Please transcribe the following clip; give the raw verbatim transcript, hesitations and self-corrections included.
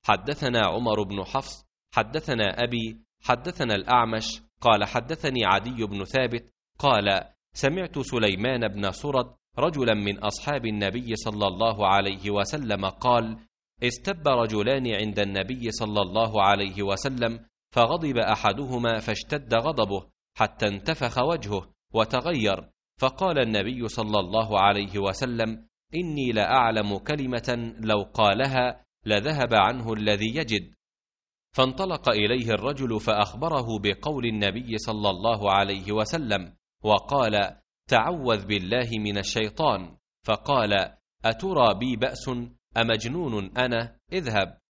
حدثنا عمر بن حفص حدثنا أبي حدثنا الأعمش قال حدثني عدي بن ثابت قال سمعت سليمان بن سرد رجلا من أصحاب النبي صلى الله عليه وسلم قال استب رجلان عند النبي صلى الله عليه وسلم فغضب أحدهما فاشتد غضبه حتى انتفخ وجهه وتغير، فقال النبي صلى الله عليه وسلم إني لأعلم كلمة لو قالها لذهب عنه الذي يجد. فانطلق إليه الرجل فأخبره بقول النبي صلى الله عليه وسلم وقال تعوذ بالله من الشيطان، فقال أترى بي بأس أمجنون أنا؟ اذهب.